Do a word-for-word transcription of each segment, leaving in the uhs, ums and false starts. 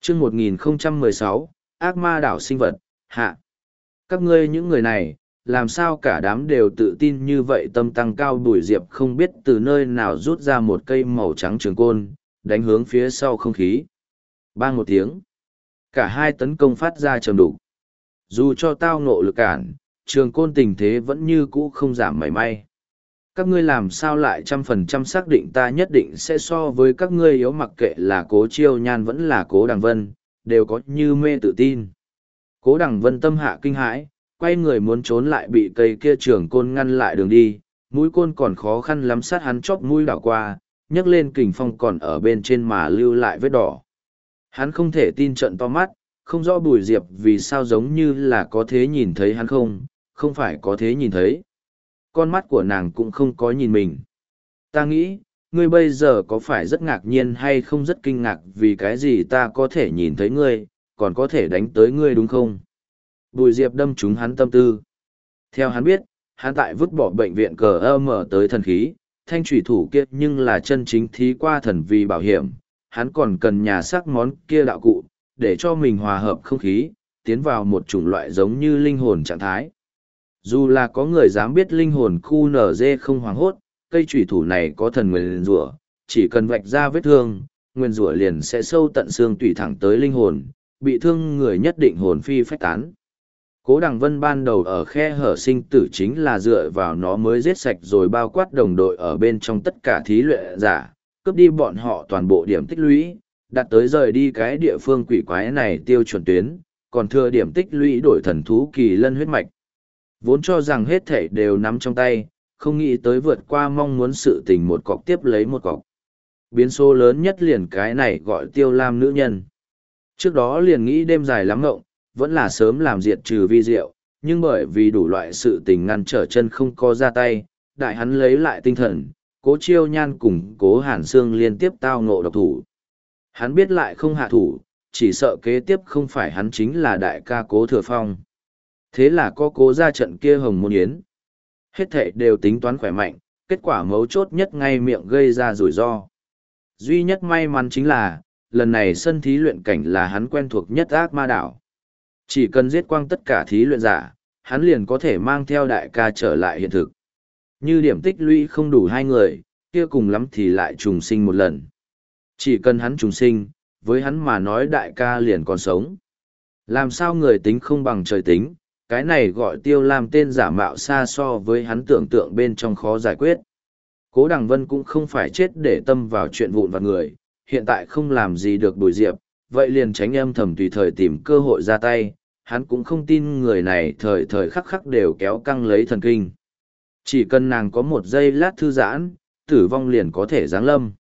chương một nghìn không trăm mười sáu, ác ma đảo sinh vật, hạ. Các ngươi những người này, làm sao cả đám đều tự tin như vậy? Tâm tăng cao Bùi Diệp không biết từ nơi nào rút ra một cây màu trắng trường côn, đánh hướng phía sau không khí. Bang một tiếng. Cả hai tấn công phát ra trầm đục. Dù cho tao ngộ lực cản, trường côn tình thế vẫn như cũ không giảm mảy may. Các ngươi làm sao lại trăm phần trăm xác định ta nhất định sẽ so với các ngươi yếu? Mặc kệ là Cố Chiêu Nhan vẫn là Cố Đằng Vân, đều có như mê tự tin. Cố Đằng Vân tâm hạ kinh hãi, quay người muốn trốn lại bị cây kia trường côn ngăn lại đường đi, mũi côn còn khó khăn lắm sát hắn chóp mũi đảo qua, nhấc lên kình phong còn ở bên trên mà lưu lại vết đỏ. Hắn không thể tin trận to mắt, không rõ Bùi Diệp vì sao giống như là có thế nhìn thấy hắn không, không phải có thế nhìn thấy. Con mắt của nàng cũng không có nhìn mình. Ta nghĩ, ngươi bây giờ có phải rất ngạc nhiên hay không, rất kinh ngạc vì cái gì ta có thể nhìn thấy ngươi, còn có thể đánh tới ngươi đúng không? Bùi Diệp đâm trúng hắn tâm tư. Theo hắn biết, hắn tại vứt bỏ bệnh viện cờ ơ mở tới thần khí, thanh thủy thủ kia nhưng là chân chính thí qua thần vì bảo hiểm, hắn còn cần nhà sắc món kia đạo cụ, để cho mình hòa hợp không khí, tiến vào một chủng loại giống như linh hồn trạng thái. Dù là có người dám biết linh hồn khu nở dê không hoảng hốt, cây thủy thủ này có thần nguyền rủa, chỉ cần vạch ra vết thương, nguyên rủa liền sẽ sâu tận xương tủy thẳng tới linh hồn, bị thương người nhất định hồn phi phách tán. Cố Đằng Vân ban đầu ở khe hở sinh tử chính là dựa vào nó mới giết sạch rồi bao quát đồng đội ở bên trong tất cả thí luyện giả, cướp đi bọn họ toàn bộ điểm tích lũy, đặt tới rời đi cái địa phương quỷ quái này tiêu chuẩn tuyến, còn thừa điểm tích lũy đổi thần thú kỳ lân huyết mạch. Vốn cho rằng hết thảy đều nắm trong tay, không nghĩ tới vượt qua mong muốn sự tình một cọc tiếp lấy một cọc. Biến số lớn nhất liền cái này gọi Tiêu Lam nữ nhân. Trước đó liền nghĩ đêm dài lắm ngộng, vẫn là sớm làm diệt trừ vi diệu, nhưng bởi vì đủ loại sự tình ngăn trở chân không có ra tay, đại hắn lấy lại tinh thần, Cố Chiêu Nhan cùng Cố Hàn Sương liên tiếp tao ngộ độc thủ. Hắn biết lại không hạ thủ, chỉ sợ kế tiếp không phải hắn chính là đại ca Cố Thừa Phong. Thế là có Cố ra trận kia hồng môn yến. Hết thảy đều tính toán khỏe mạnh, kết quả mấu chốt nhất ngay miệng gây ra rủi ro. Duy nhất may mắn chính là, lần này sân thí luyện cảnh là hắn quen thuộc nhất ác ma đảo. Chỉ cần giết quang tất cả thí luyện giả, hắn liền có thể mang theo đại ca trở lại hiện thực. Như điểm tích lũy không đủ hai người, kia cùng lắm thì lại trùng sinh một lần. Chỉ cần hắn trùng sinh, với hắn mà nói đại ca liền còn sống. Làm sao người tính không bằng trời tính, cái này gọi Tiêu Lam tên giả mạo xa so với hắn tưởng tượng bên trong khó giải quyết. Cố Đằng Vân cũng không phải chết để tâm vào chuyện vụn vặt người, hiện tại không làm gì được Bùi Diệp, vậy liền tránh âm thầm tùy thời tìm cơ hội ra tay, hắn cũng không tin người này thời thời khắc khắc đều kéo căng lấy thần kinh. Chỉ cần nàng có một giây lát thư giãn, tử vong liền có thể giáng lâm.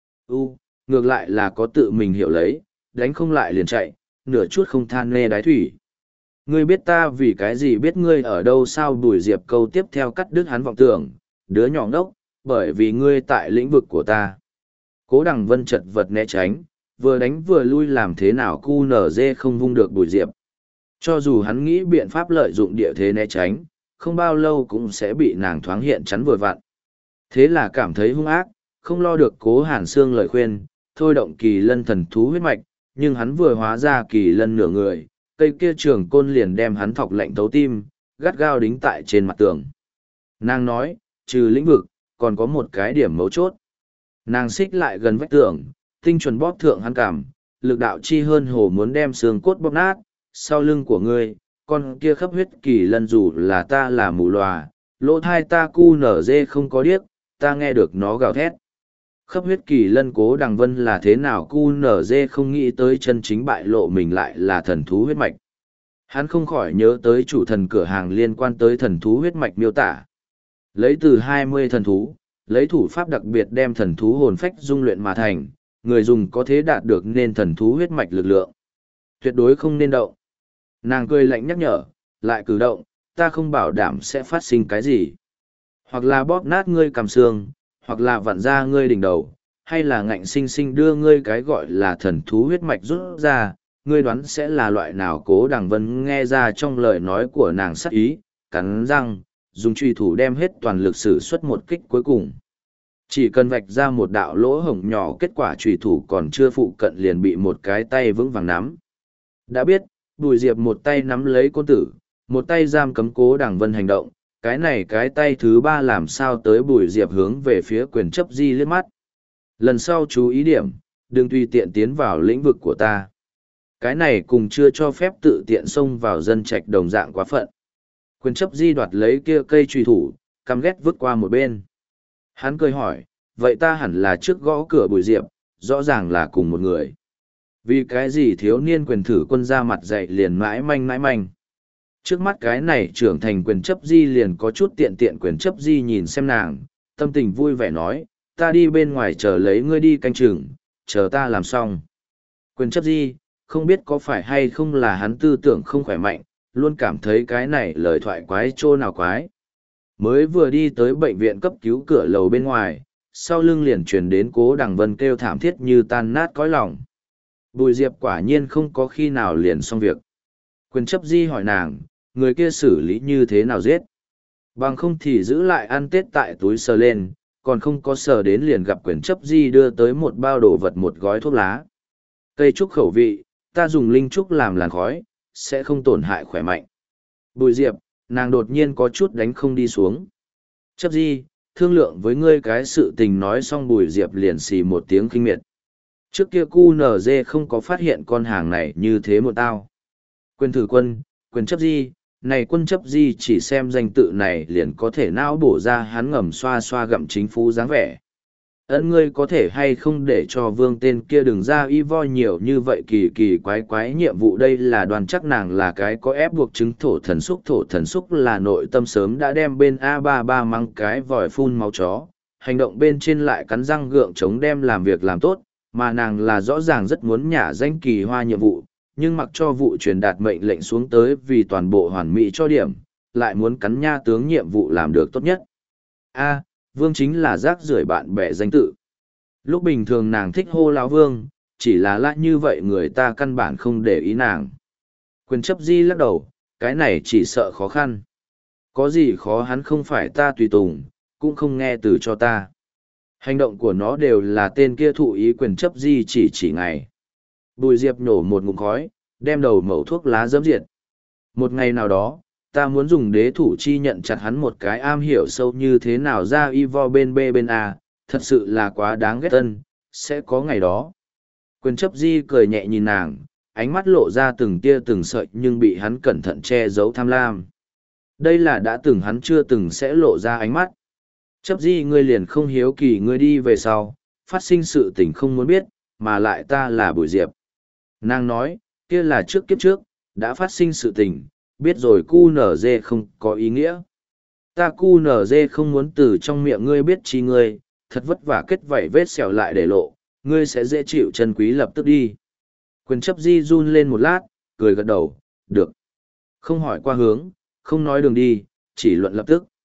U, ngược lại là có tự mình hiểu lấy, đánh không lại liền chạy, nửa chút không than nê đái thủy. Ngươi biết ta vì cái gì biết ngươi ở đâu sao? Bùi Diệp câu tiếp theo cắt đứt hắn vọng tưởng, đứa nhỏ ngốc, bởi vì ngươi tại lĩnh vực của ta. Cố Đằng Vân chật vật né tránh, vừa đánh vừa lui làm thế nào cu nở dê không vung được Bùi Diệp. Cho dù hắn nghĩ biện pháp lợi dụng địa thế né tránh, không bao lâu cũng sẽ bị nàng thoáng hiện chắn vừa vặn. Thế là cảm thấy hung ác, không lo được Cố Hàn Sương lời khuyên, thôi động kỳ lân thần thú huyết mạch, nhưng hắn vừa hóa ra kỳ lân nửa người, cây kia trường côn liền đem hắn thọc lạnh thấu tim, gắt gao đính tại trên mặt tường. Nàng nói, trừ lĩnh vực, còn có một cái điểm mấu chốt. Nàng xích lại gần vách tường, tinh chuẩn bóp thượng hắn cảm, lực đạo chi hơn hồ muốn đem xương cốt bóp nát, sau lưng của ngươi, con kia khắp huyết kỳ lân dù là ta là mù lòa, lỗ thai ta cu nở dê không có điếc, ta nghe được nó gào thét. Khắp huyết kỳ lân Cố Đằng Vân là thế nào cu nở dê không nghĩ tới chân chính bại lộ mình lại là thần thú huyết mạch. Hắn không khỏi nhớ tới chủ thần cửa hàng liên quan tới thần thú huyết mạch miêu tả. Lấy từ hai mươi thần thú, lấy thủ pháp đặc biệt đem thần thú hồn phách dung luyện mà thành, người dùng có thế đạt được nên thần thú huyết mạch lực lượng. Tuyệt đối không nên động. Nàng cười lạnh nhắc nhở, lại cử động, ta không bảo đảm sẽ phát sinh cái gì. Hoặc là bóp nát ngươi cằm xương, hoặc là vặn ra ngươi đỉnh đầu, hay là ngạnh sinh sinh đưa ngươi cái gọi là thần thú huyết mạch rút ra, ngươi đoán sẽ là loại nào? Cố Đằng Vân nghe ra trong lời nói của nàng sắc ý, cắn răng, dùng truy thủ đem hết toàn lực sử xuất một kích cuối cùng. Chỉ cần vạch ra một đạo lỗ hổng nhỏ, kết quả trùy thủ còn chưa phụ cận liền bị một cái tay vững vàng nắm. Đã biết, Bùi Diệp một tay nắm lấy côn tử, một tay giam cấm Cố Đằng Vân hành động, cái này cái tay thứ ba làm sao tới Bùi Diệp hướng về phía quyền chấp di liếc mắt. Lần sau chú ý điểm, đừng tùy tiện tiến vào lĩnh vực của ta. Cái này cùng chưa cho phép tự tiện xông vào dân trạch đồng dạng quá phận. Quyền chấp di đoạt lấy kia cây trùy thủ, căm ghét vứt qua một bên. Hắn cười hỏi, vậy ta hẳn là trước gõ cửa Bùi Diệp, rõ ràng là cùng một người. Vì cái gì thiếu niên quyền thử quân ra mặt dạy liền mãi manh mãi manh. Trước mắt cái này trưởng thành quyền chấp di liền có chút tiện tiện quyền chấp di nhìn xem nàng, tâm tình vui vẻ nói, ta đi bên ngoài chờ lấy ngươi đi canh chừng, chờ ta làm xong. Quyền chấp di, không biết có phải hay không là hắn tư tưởng không khỏe mạnh, luôn cảm thấy cái này lời thoại quái trô nào quái. Mới vừa đi tới bệnh viện cấp cứu cửa lầu bên ngoài, sau lưng liền truyền đến Cố Đằng Vân kêu thảm thiết như tan nát cõi lòng. Bùi Diệp quả nhiên không có khi nào liền xong việc. Quyền chấp di hỏi nàng, người kia xử lý như thế nào giết. Bằng không thì giữ lại ăn tết tại túi sờ lên, còn không có sờ đến liền gặp quyền chấp di đưa tới một bao đồ vật một gói thuốc lá. Cây trúc khẩu vị, ta dùng linh trúc làm làn khói, sẽ không tổn hại khỏe mạnh. Bùi Diệp, nàng đột nhiên có chút đánh không đi xuống. Chấp di, thương lượng với ngươi cái sự tình nói xong Bùi Diệp liền xì một tiếng kinh miệt. Trước kia cu nờ dê không có phát hiện con hàng này như thế một tao. Quyền thử quân, quyền chấp di, này quân chấp di chỉ xem danh tự này liền có thể não bổ ra hắn ngầm xoa xoa gặm chính phú dáng vẻ. Ấn ngươi có thể hay không để cho vương tên kia đừng ra y vo nhiều như vậy kỳ kỳ quái quái nhiệm vụ đây là đoàn chắc nàng là cái có ép buộc chứng thổ thần xúc thổ thần xúc là nội tâm sớm đã đem bên a ba ba mang cái vòi phun máu chó, hành động bên trên lại cắn răng gượng chống đem làm việc làm tốt, mà nàng là rõ ràng rất muốn nhả danh kỳ hoa nhiệm vụ, nhưng mặc cho vụ truyền đạt mệnh lệnh xuống tới vì toàn bộ hoàn mỹ cho điểm, lại muốn cắn nha tướng nhiệm vụ làm được tốt nhất. A, vương chính là rác rưởi bạn bè danh tự. Lúc bình thường nàng thích hô lão vương, chỉ là lạ như vậy người ta căn bản không để ý nàng. Quyền chấp di lắc đầu, cái này chỉ sợ khó khăn. Có gì khó hắn không phải ta tùy tùng, cũng không nghe từ cho ta. Hành động của nó đều là tên kia thụ ý quyền chấp di chỉ chỉ ngày. Bùi Diệp nhổ một ngụm khói, đem đầu mẩu thuốc lá dẫm diệt. Một ngày nào đó, ta muốn dùng đế thủ chi nhận chặt hắn một cái am hiểu sâu như thế nào ra y vo bên B bên A, thật sự là quá đáng ghét tân, sẽ có ngày đó. Quyền chấp di cười nhẹ nhìn nàng, ánh mắt lộ ra từng tia từng sợi nhưng bị hắn cẩn thận che giấu tham lam. Đây là đã từng hắn chưa từng sẽ lộ ra ánh mắt. Chấp di ngươi liền không hiếu kỳ ngươi đi về sau, phát sinh sự tình không muốn biết, mà lại ta là Bùi Diệp. Nàng nói, kia là trước kiếp trước, đã phát sinh sự tình, biết rồi cu nở dê không có ý nghĩa. Ta cu nở dê không muốn từ trong miệng ngươi biết chi ngươi, thật vất vả kết vảy vết sẹo lại để lộ, ngươi sẽ dễ chịu chân quý lập tức đi. Quyền chấp di run lên một lát, cười gật đầu, được. Không hỏi qua hướng, không nói đường đi, chỉ luận lập tức.